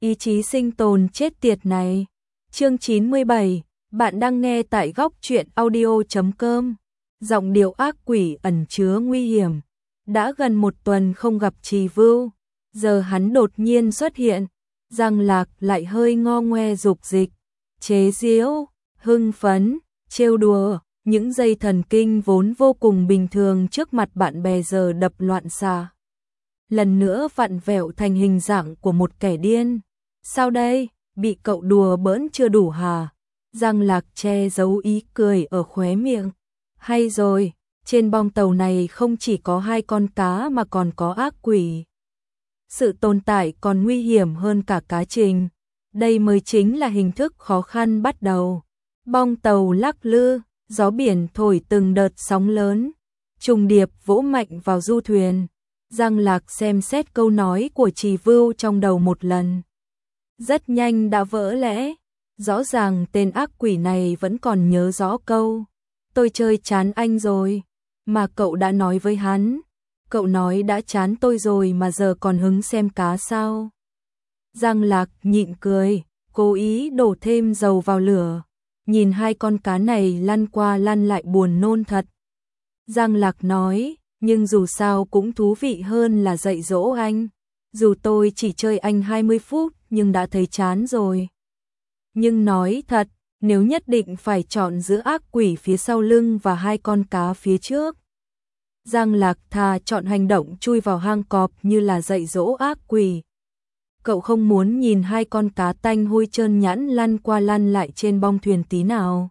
Ý chí sinh tồn chết tiệt này. Chương 97, bạn đang nghe tại góc truyện audio.com. Giọng điệu ác quỷ ẩn chứa nguy hiểm. Đã gần một tuần không gặp Trì Vưu, giờ hắn đột nhiên xuất hiện, Giang Lạc lại hơi ngo ngoe dục dịch, chế giễu, hưng phấn, trêu đùa, những dây thần kinh vốn vô cùng bình thường trước mặt bạn bè giờ đập loạn xạ. Lần nữa vặn vẹo thành hình dạng của một kẻ điên. Sao đây, bị cậu đùa bỡn chưa đủ hả? Giang Lạc che giấu ý cười ở khóe miệng. Hay rồi, trên bong tàu này không chỉ có 2 con cá mà còn có ác quỷ. Sự tồn tại còn nguy hiểm hơn cả cá trình. Đây mới chính là hình thức khó khăn bắt đầu. Bong tàu lắc lư, gió biển thổi từng đợt sóng lớn, trùng điệp vỗ mạnh vào du thuyền. Giang Lạc xem xét câu nói của Trì Vưu trong đầu một lần. Rất nhanh đã vỡ lẽ. Rõ ràng tên ác quỷ này vẫn còn nhớ rõ câu tôi chơi chán anh rồi, mà cậu đã nói với hắn. Cậu nói đã chán tôi rồi mà giờ còn hứng xem cá sao? Giang Lạc nhịn cười, cố ý đổ thêm dầu vào lửa. Nhìn 2 con cá này lăn qua lăn lại buồn nôn thật. Giang Lạc nói, nhưng dù sao cũng thú vị hơn là dạy dỗ anh. Dù tôi chỉ chơi anh 20 phút nhưng đã thấy chán rồi. Nhưng nói thật, nếu nhất định phải chọn giữa ác quỷ phía sau lưng và 2 con cá phía trước, Giang Lạc thà chọn hành động chui vào hang cọp như là dạy dỗ ác quỷ. Cậu không muốn nhìn 2 con cá tanh hôi trơn nhẵn lăn qua lăn lại trên bong thuyền tí nào.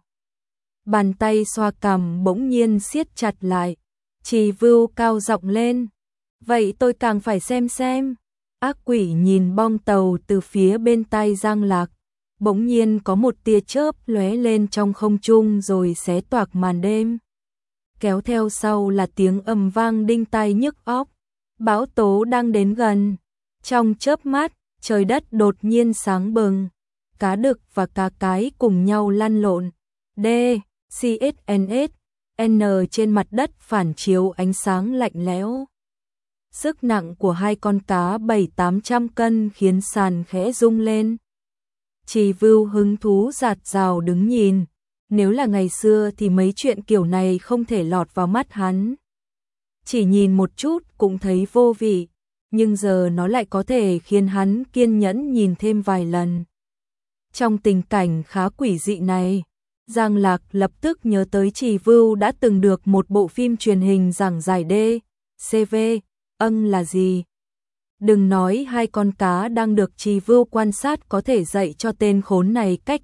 Bàn tay xoa cằm bỗng nhiên siết chặt lại. Trì Vưu cao giọng lên. Vậy tôi càng phải xem. Ác quỷ nhìn bong tàu từ phía bên tay Giang Lạc. Bỗng nhiên có một tia chớp lóe lên trong không trung rồi xé toạc màn đêm. Kéo theo sau là tiếng ầm vang đinh tai nhức óc. Bão tố đang đến gần. Trong chớp mắt, trời đất đột nhiên sáng bừng. Cá đực và cá cái cùng nhau lăn lộn. D, CSNS, N trên mặt đất phản chiếu ánh sáng lạnh lẽo. Sức nặng của 2 con cá 700-800 cân khiến sàn khẽ rung lên. Trì Vưu hứng thú rạt rào đứng nhìn. Nếu là ngày xưa thì mấy chuyện kiểu này không thể lọt vào mắt hắn. Chỉ nhìn một chút cũng thấy vô vị, nhưng giờ nó lại có thể khiến hắn kiên nhẫn nhìn thêm vài lần. Trong tình cảnh khá quỷ dị này, Giang Lạc lập tức nhớ tới Trì Vưu đã từng được một bộ phim truyền hình giảng giải CV, là gì? Đừng nói 2 con cá đang được Trì Vưu quan sát có thể dạy cho tên khốn này cách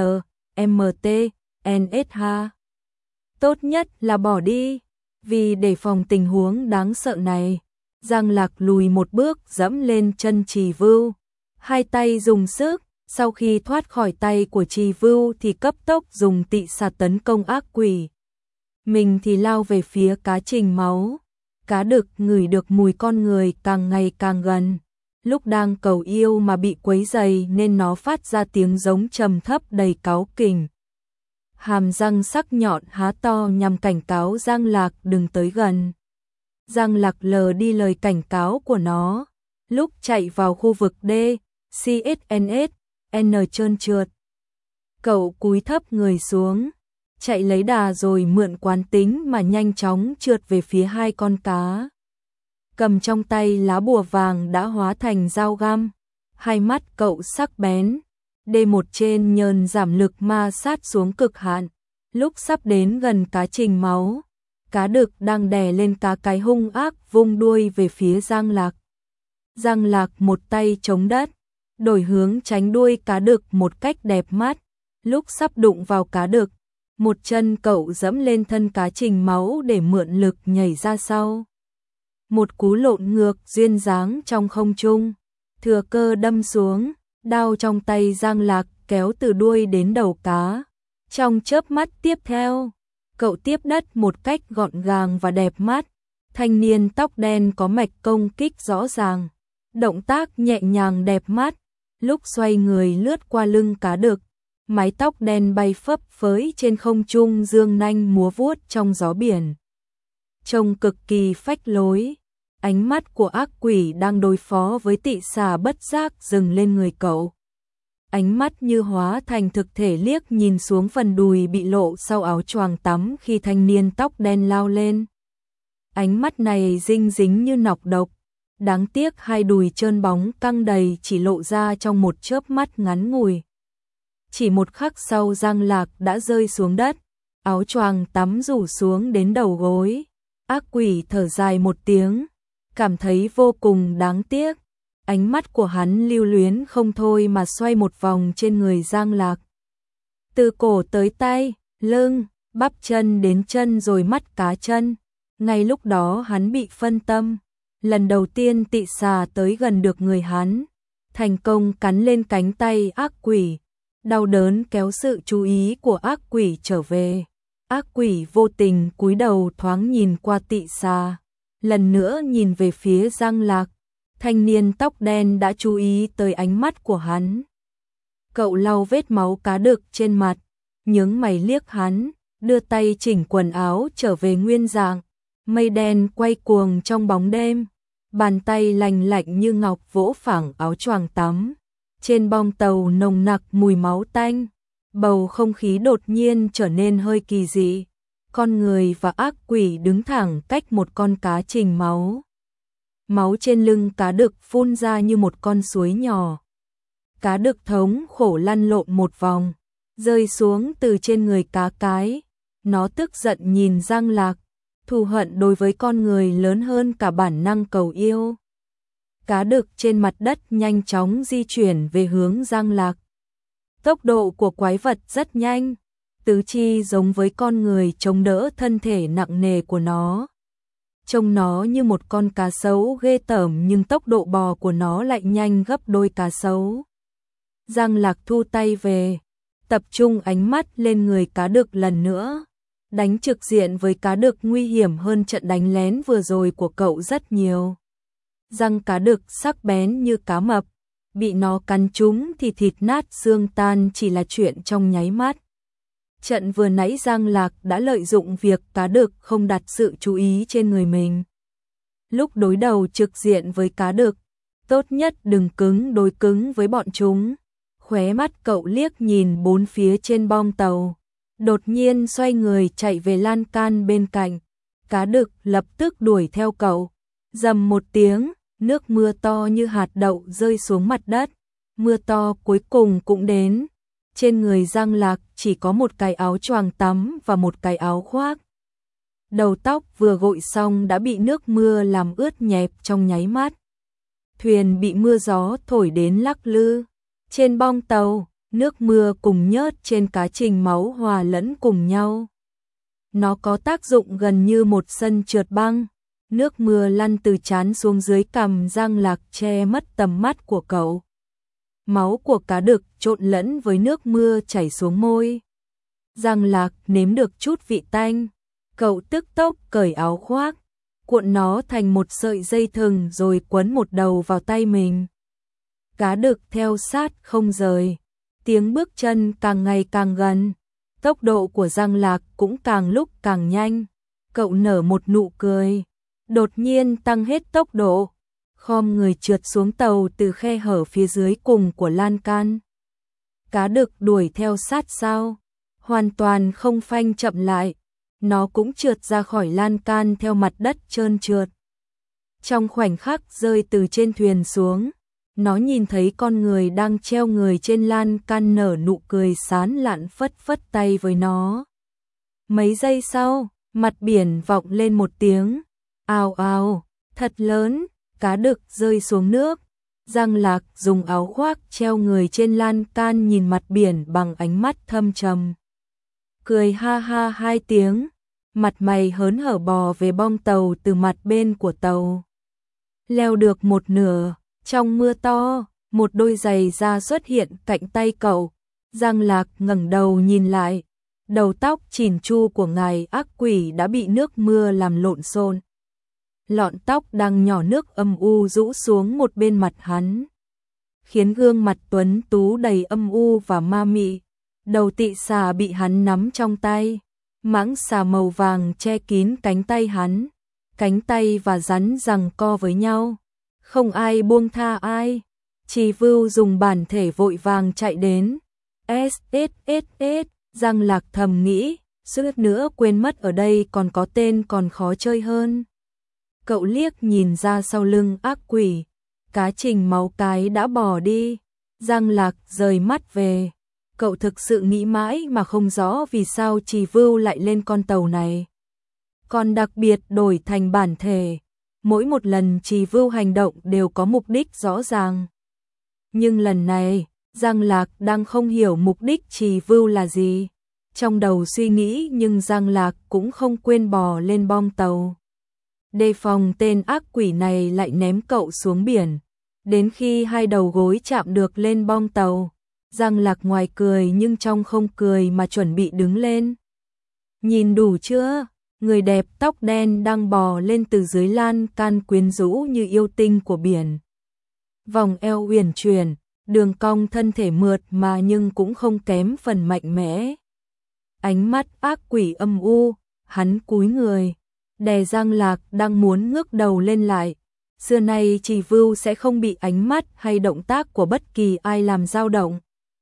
LMT/NSH. Tốt nhất là bỏ đi, vì để phòng tình huống đáng sợ này. Giang Lạc lùi một bước dẫm lên chân Trì Vưu, 2 tay dùng sức. Sau khi thoát khỏi tay của Trì Vưu thì cấp tốc dùng tị xà tấn công ác quỷ. Mình thì lao về phía cá trình máu. Cá đực ngửi được mùi con người càng ngày càng gần. Lúc đang cầu yêu mà bị quấy rầy nên nó phát ra tiếng giống trầm thấp đầy cáu kỉnh. Hàm răng sắc nhọn há to nhằm cảnh cáo Giang Lạc đừng tới gần. Giang Lạc lờ đi lời cảnh cáo của nó. Lúc chạy vào khu vực D, CSNS, N trơn trượt. Cậu cúi thấp người xuống, chạy lấy đà rồi mượn quán tính mà nhanh chóng trượt về phía 2 con cá. Cầm trong tay lá bùa vàng đã hóa thành dao găm, 2 mắt cậu sắc bén. D1 trên nhờn giảm lực ma sát xuống cực hạn. Lúc sắp đến gần cá trình máu, cá đực đang đè lên cá cái hung ác vung đuôi về phía Giang Lạc. Giang Lạc một tay chống đất, đổi hướng tránh đuôi cá đực một cách đẹp mắt. Lúc sắp đụng vào cá đực, một chân cậu dẫm lên thân cá trình máu để mượn lực nhảy ra sau. Một cú lộn ngược duyên dáng trong không trung, thừa cơ đâm xuống, đao trong tay Giang Lạc kéo từ đuôi đến đầu cá. Trong chớp mắt tiếp theo, cậu tiếp đất một cách gọn gàng và đẹp mắt. Thanh niên tóc đen có mạch công kích rõ ràng, động tác nhẹ nhàng đẹp mắt. Lúc xoay người lướt qua lưng cá đực, mái tóc đen bay phấp phới trên không trung dương nanh múa vuốt trong gió biển. Trông cực kỳ phách lối. Ánh mắt của ác quỷ đang đối phó với tị xà bất giác dừng lên người cậu. Ánh mắt như hóa thành thực thể liếc nhìn xuống phần đùi bị lộ sau áo choàng tắm khi thanh niên tóc đen lao lên. Ánh mắt này dinh dính như nọc độc. Đáng tiếc hai đùi trơn bóng căng đầy chỉ lộ ra trong một chớp mắt ngắn ngủi. Chỉ một khắc sau Giang Lạc đã rơi xuống đất, áo choàng tắm rủ xuống đến đầu gối. Ác quỷ thở dài một tiếng, cảm thấy vô cùng đáng tiếc. Ánh mắt của hắn lưu luyến không thôi mà xoay một vòng trên người Giang Lạc. Từ cổ tới tay, lưng, bắp chân đến chân rồi mắt cá chân. Ngay lúc đó hắn bị phân tâm. Lần đầu tiên tị xà tới gần được người hắn, thành công cắn lên cánh tay ác quỷ. Đau đớn kéo sự chú ý của ác quỷ trở về. Ác quỷ vô tình cúi đầu thoáng nhìn qua tị xà, lần nữa nhìn về phía Giang Lạc. Thanh niên tóc đen đã chú ý tới ánh mắt của hắn. Cậu lau vết máu cá đực trên mặt, nhướng mày liếc hắn, đưa tay chỉnh quần áo trở về nguyên dạng. Mây đen quay cuồng trong bóng đêm, bàn tay lành lạnh như ngọc vỗ phẳng áo choàng tắm. Trên bong tàu nồng nặc mùi máu tanh, bầu không khí đột nhiên trở nên hơi kỳ dị. Con người và ác quỷ đứng thẳng cách một con cá trình máu. Máu trên lưng cá đực phun ra như một con suối nhỏ. Cá đực thống khổ lăn lộn một vòng, rơi xuống từ trên người cá cái. Nó tức giận nhìn Giang Lạc, thù hận đối với con người lớn hơn cả bản năng cầu yêu. Cá đực trên mặt đất nhanh chóng di chuyển về hướng Giang Lạc. Tốc độ của quái vật rất nhanh, tứ chi giống với con người chống đỡ thân thể nặng nề của nó. Trông nó như một con cá sấu ghê tởm nhưng tốc độ bò của nó lại nhanh gấp đôi cá sấu. Giang Lạc thu tay về, tập trung ánh mắt lên người cá đực lần nữa. Đánh trực diện với cá đực nguy hiểm hơn trận đánh lén vừa rồi của cậu rất nhiều. Răng cá đực sắc bén như cá mập, bị nó cắn trúng thì thịt nát xương tan chỉ là chuyện trong nháy mắt. Trận vừa nãy Giang Lạc đã lợi dụng việc cá đực không đặt sự chú ý trên người mình. Lúc đối đầu trực diện với cá đực, tốt nhất đừng cứng đối cứng với bọn chúng. Khóe mắt cậu liếc nhìn bốn phía trên bong tàu, đột nhiên xoay người chạy về lan can bên cạnh. Cá đực lập tức đuổi theo cậu. Rầm một tiếng, nước mưa to như hạt đậu rơi xuống mặt đất. Mưa to cuối cùng cũng đến. Trên người Giang Lạc chỉ có một cái áo choàng tắm và một cái áo khoác. Đầu tóc vừa gội xong đã bị nước mưa làm ướt nhẹp trong nháy mắt. Thuyền bị mưa gió thổi đến lắc lư. Trên bong tàu, nước mưa cùng nhớt trên cá trình máu hòa lẫn cùng nhau. Nó có tác dụng gần như một sân trượt băng. Nước mưa lăn từ trán xuống dưới cằm Giang Lạc che mất tầm mắt của cậu. Máu của cá đực trộn lẫn với nước mưa chảy xuống môi. Giang Lạc nếm được chút vị tanh. Cậu tức tốc cởi áo khoác, cuộn nó thành một sợi dây thừng rồi quấn một đầu vào tay mình. Cá đực theo sát không rời. Tiếng bước chân càng ngày càng gần. Tốc độ của Giang Lạc cũng càng lúc càng nhanh. Cậu nở một nụ cười, đột nhiên tăng hết tốc độ, khom người trượt xuống tàu từ khe hở phía dưới cùng của lan can. Cá đực đuổi theo sát sau, hoàn toàn không phanh chậm lại. Nó cũng trượt ra khỏi lan can theo mặt đất trơn trượt. Trong khoảnh khắc rơi từ trên thuyền xuống, nó nhìn thấy con người đang treo người trên lan can nở nụ cười sán lạn phất phất tay với nó. Mấy giây sau, mặt biển vọng lên một tiếng ào ào thật lớn, cá đực rơi xuống nước. Giang Lạc dùng áo khoác treo người trên lan can nhìn mặt biển bằng ánh mắt thâm trầm. Cười ha ha hai tiếng, mặt mày hớn hở bò về bong tàu từ mặt bên của tàu. Leo được một nửa, trong mưa to, một đôi giày da xuất hiện cạnh tay cậu. Giang Lạc ngẩng đầu nhìn lại, đầu tóc chỉn chu của ngài ác quỷ đã bị nước mưa làm lộn xộn. Lọn tóc đang nhỏ nước âm u rũ xuống một bên mặt hắn, khiến gương mặt tuấn tú đầy âm u và ma mị. Đầu tị xà bị hắn nắm trong tay, mãng xà màu vàng che kín cánh tay hắn. cánh tay và rắn giằng co với nhau. Không ai buông tha ai. Trì Vưu dùng bản thể vội vàng chạy đến. SSSS, Giang Lạc thầm nghĩ, suýt nữa quên mất ở đây còn có tên còn khó chơi hơn. Cậu liếc nhìn ra sau lưng ác quỷ, cá trình máu cái đã bỏ đi. Giang Lạc rời mắt về. Cậu thực sự nghĩ mãi mà không rõ vì sao Trì Vưu lại lên con tàu này. Còn đặc biệt đổi thành bản thể. Mỗi một lần Trì Vưu hành động đều có mục đích rõ ràng. Nhưng lần này, Giang Lạc đang không hiểu mục đích Trì Vưu là gì. Trong đầu suy nghĩ nhưng Giang Lạc cũng không quên bò lên bong tàu. Đề phòng tên ác quỷ này lại ném cậu xuống biển. Đến khi hai đầu gối chạm được lên bong tàu, Giang Lạc ngoài cười nhưng trong không cười mà chuẩn bị đứng lên. Nhìn đủ chưa? Người đẹp tóc đen đang bò lên từ dưới lan can quyến rũ như yêu tinh của biển. Vòng eo uyển chuyển, đường cong thân thể mượt mà nhưng cũng không kém phần mạnh mẽ. Ánh mắt ác quỷ âm u, hắn cúi người, đè Giang Lạc đang muốn ngước đầu lên lại. Xưa nay Trì Vưu sẽ không bị ánh mắt hay động tác của bất kỳ ai làm dao động.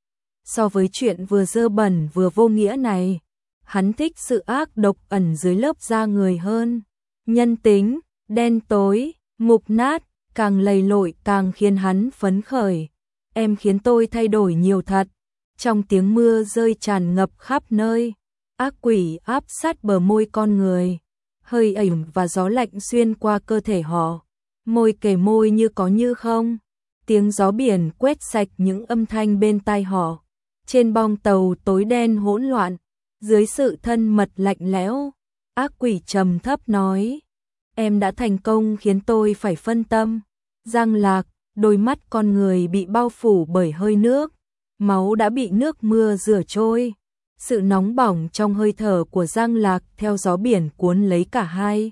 So với chuyện vừa dơ bẩn vừa vô nghĩa này, hắn thích sự ác độc ẩn dưới lớp da người hơn. Nhân tính, đen tối, mục nát, càng lầy lội càng khiến hắn phấn khởi. Em khiến tôi thay đổi nhiều thật. Trong tiếng mưa rơi tràn ngập khắp nơi, ác quỷ áp sát bờ môi con người. Hơi ẩm và gió lạnh xuyên qua cơ thể họ. Môi kề môi như có như không. Tiếng gió biển quét sạch những âm thanh bên tai họ. Trên bong tàu tối đen hỗn loạn, dưới sự thân mật lạnh lẽo, ác quỷ trầm thấp nói: "Em đã thành công khiến tôi phải phân tâm." Giang Lạc, đôi mắt con người bị bao phủ bởi hơi nước, máu đã bị nước mưa rửa trôi. Sự nóng bỏng trong hơi thở của Giang Lạc theo gió biển cuốn lấy cả hai.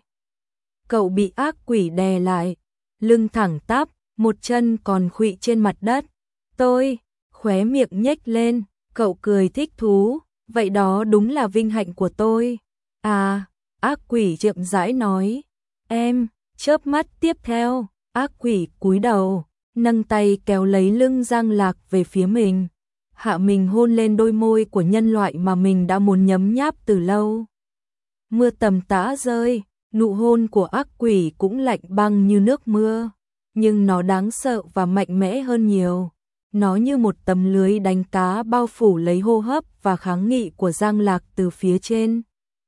Cậu bị ác quỷ đè lại, lưng thẳng tắp, một chân còn khuỵu trên mặt đất. "Tôi", khóe miệng nhếch lên, cậu cười thích thú, "vậy đó đúng là vinh hạnh của tôi." "À", ác quỷ chậm rãi nói. "Em", chớp mắt tiếp theo, ác quỷ cúi đầu, nâng tay kéo lấy lưng Giang Lạc về phía mình. Hạ mình hôn lên đôi môi của nhân loại mà mình đã muốn nhấm nháp từ lâu. Mưa tầm tã rơi, nụ hôn của ác quỷ cũng lạnh băng như nước mưa, nhưng nó đáng sợ và mạnh mẽ hơn nhiều. Nó như một tấm lưới đánh cá bao phủ lấy hô hấp và kháng nghị của Giang Lạc từ phía trên.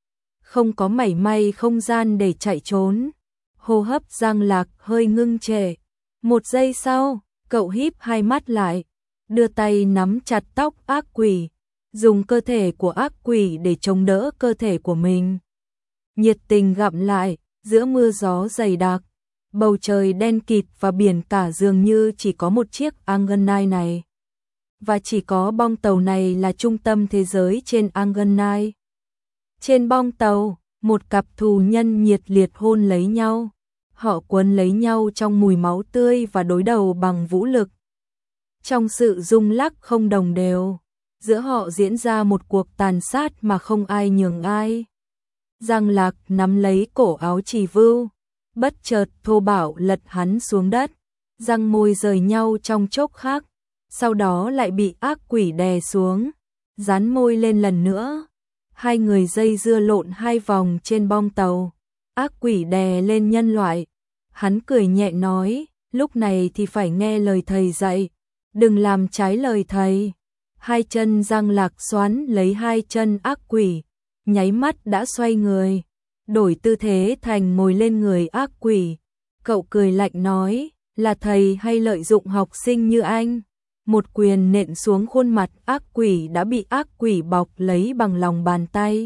Không có mảy may không gian để chạy trốn. Hô hấp Giang Lạc hơi ngưng trệ. Một giây sau, cậu híp hai mắt lại, đưa tay nắm chặt tóc ác quỷ, dùng cơ thể của ác quỷ để chống đỡ cơ thể của mình. Nhiệt tình gặm lại, giữa mưa gió dày đặc, bầu trời đen kịt và biển cả dường như chỉ có một chiếc Anganai này. Và chỉ có bong tàu này là trung tâm thế giới trên Anganai. Trên bong tàu, một cặp thù nhân nhiệt liệt hôn lấy nhau. Họ quấn lấy nhau trong mùi máu tươi và đối đầu bằng vũ lực. Trong sự rung lắc không đồng đều, giữa họ diễn ra một cuộc tàn sát mà không ai nhường ai. Giang Lạc nắm lấy cổ áo Trì Vưu, bất chợt thô bạo lật hắn xuống đất, răng môi rời nhau trong chốc khắc, sau đó lại bị ác quỷ đè xuống, dán môi lên lần nữa. Hai người dây dưa lộn hai vòng trên bong tàu, ác quỷ đè lên nhân loại. Hắn cười nhẹ nói, lúc này thì phải nghe lời thầy dạy, đừng làm trái lời thầy. Hai chân Giang Lạc xoắn lấy hai chân ác quỷ, nháy mắt đã xoay người, đổi tư thế thành ngồi lên người ác quỷ. Cậu cười lạnh nói, là thầy hay lợi dụng học sinh như anh? Một quyền nện xuống khuôn mặt ác quỷ đã bị ác quỷ bọc lấy bằng lòng bàn tay.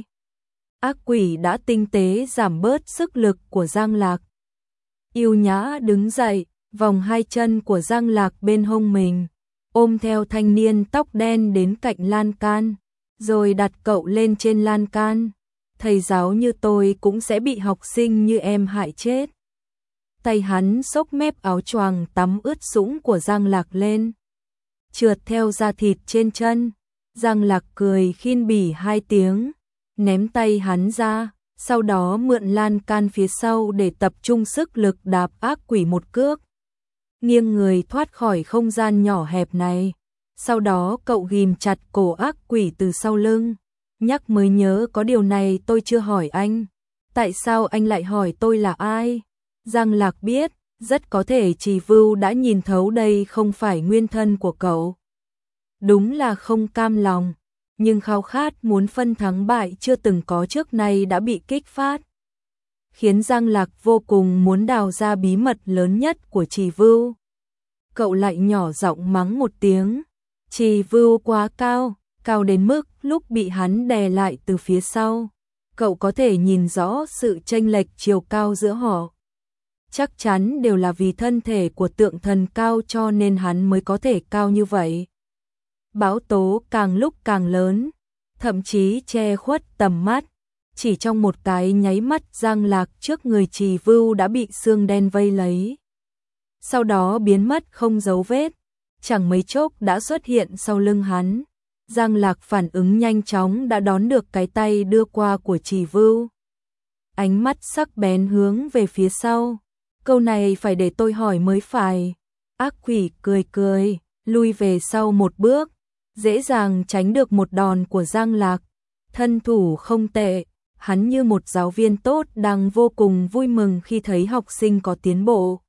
Ác quỷ đã tinh tế giảm bớt sức lực của Giang Lạc. Yêu nhã đứng dậy, vòng hai chân của Giang Lạc bên hông mình, ôm theo thanh niên tóc đen đến cạnh lan can, rồi đặt cậu lên trên lan can. Thầy giáo như tôi cũng sẽ bị học sinh như em hại chết. Tay hắn xốc mép áo choàng tắm ướt sũng của Giang Lạc lên, trượt theo da thịt trên chân. Giang Lạc cười khinh bỉ hai tiếng, ném tay hắn ra, sau đó mượn lan can phía sau để tập trung sức lực đạp ác quỷ một cước. Nghiêng người thoát khỏi không gian nhỏ hẹp này. Sau đó cậu ghim chặt cổ ác quỷ từ sau lưng. Nhắc mới nhớ có điều này tôi chưa hỏi anh. Tại sao anh lại hỏi tôi là ai? Giang Lạc biết, rất có thể Trì Vưu đã nhìn thấu đây không phải nguyên thân của cậu. Đúng là không cam lòng, nhưng khao khát muốn phân thắng bại chưa từng có trước nay đã bị kích phát. Khiến Giang Lạc vô cùng muốn đào ra bí mật lớn nhất của Trì Vưu. Cậu lại nhỏ giọng mắng một tiếng. Trì Vưu quá cao, cao đến mức lúc bị hắn đè lại từ phía sau, cậu có thể nhìn rõ sự chênh lệch chiều cao giữa họ. Chắc chắn đều là vì thân thể của tượng thần cao cho nên hắn mới có thể cao như vậy. Bão tố càng lúc càng lớn, thậm chí che khuất tầm mắt. Chỉ trong một cái nháy mắt Giang Lạc trước người Trì Vưu đã bị sương đen vây lấy. Sau đó biến mất không dấu vết, chẳng mấy chốc đã xuất hiện sau lưng hắn. Giang Lạc phản ứng nhanh chóng đã đón được cái tay đưa qua của Trì Vưu. Ánh mắt sắc bén hướng về phía sau. Câu này phải để tôi hỏi mới phải. Ác quỷ cười cười, lui về sau một bước, dễ dàng tránh được một đòn của Giang Lạc. Thân thủ không tệ, hắn như một giáo viên tốt đang vô cùng vui mừng khi thấy học sinh có tiến bộ.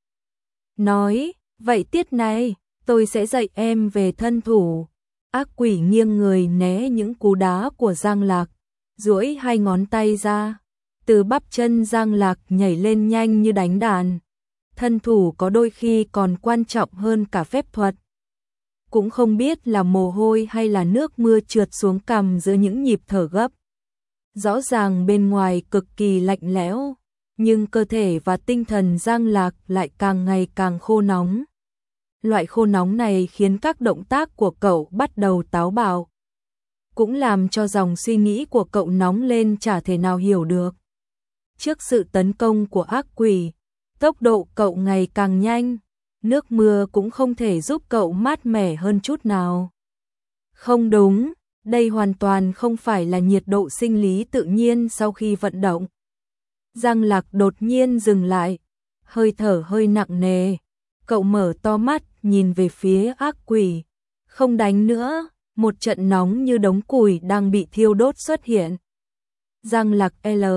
Nói, vậy tiết này, tôi sẽ dạy em về thân thủ. Ác quỷ nghiêng người né những cú đá của Giang Lạc, duỗi hai ngón tay ra. Từ bắp chân Giang Lạc nhảy lên nhanh như đánh đàn. Thân thủ có đôi khi còn quan trọng hơn cả phép thuật. Cũng không biết là mồ hôi hay là nước mưa trượt xuống cằm giữa những nhịp thở gấp. Rõ ràng bên ngoài cực kỳ lạnh lẽo, nhưng cơ thể và tinh thần Giang Lạc lại càng ngày càng khô nóng. Loại khô nóng này khiến các động tác của cậu bắt đầu táo bạo, cũng làm cho dòng suy nghĩ của cậu nóng lên chả thể nào hiểu được. Trước sự tấn công của ác quỷ, tốc độ cậu ngày càng nhanh, nước mưa cũng không thể giúp cậu mát mẻ hơn chút nào. Không đúng, đây hoàn toàn không phải là nhiệt độ sinh lý tự nhiên sau khi vận động. Giang Lạc đột nhiên dừng lại, hơi thở hơi nặng nề. Cậu mở to mắt, nhìn về phía ác quỷ. Không đánh nữa, một trận nóng như đống củi đang bị thiêu đốt xuất hiện. Giang Lạc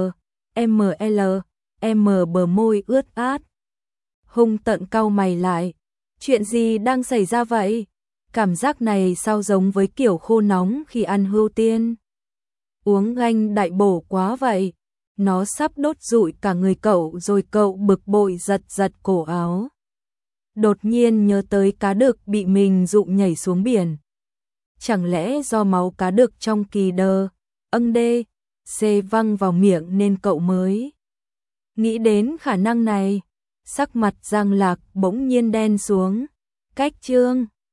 bờ môi ướt át. Hung tợn cau mày lại. Chuyện gì đang xảy ra vậy? Cảm giác này sao giống với kiểu khô nóng khi ăn hươu tiên? Uống ganh đại bổ quá vậy. Nó sắp đốt rụi cả người cậu rồi. Cậu bực bội giật giật cổ áo. Đột nhiên nhớ tới cá đực bị mình dụ nhảy xuống biển. Chẳng lẽ do máu cá đực trong kỳ đơ, đê, xê văng vào miệng nên cậu mới nghĩ đến khả năng này. Sắc mặt Giang Lạc bỗng nhiên đen xuống. Cách chương